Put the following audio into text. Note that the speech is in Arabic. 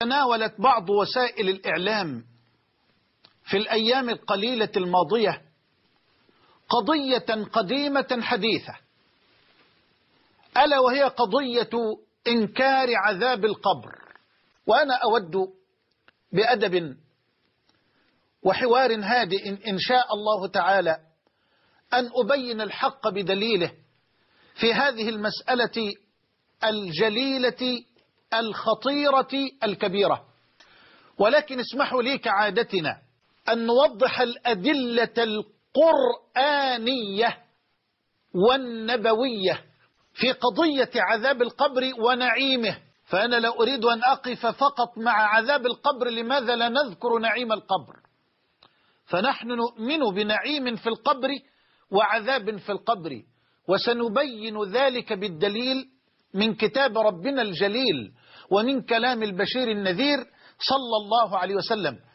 تناولت بعض وسائل الإعلام في الأيام القليلة الماضية قضية قديمة حديثة، ألا وهي قضية إنكار عذاب القبر. وأنا أود بأدب وحوار هادئ إن شاء الله تعالى أن أبين الحق بدليله في هذه المسألة الجليلة الخطيرة الكبيرة. ولكن اسمحوا لي كعادتنا أن نوضح الأدلة القرآنية والنبوية في قضية عذاب القبر ونعيمه. فأنا لا أريد أن أقف فقط مع عذاب القبر، لماذا لا نذكر نعيم القبر؟ فنحن نؤمن بنعيم في القبر وعذاب في القبر، وسنبين ذلك بالدليل من كتاب ربنا الجليل ومن كلام البشير النذير صلى الله عليه وسلم.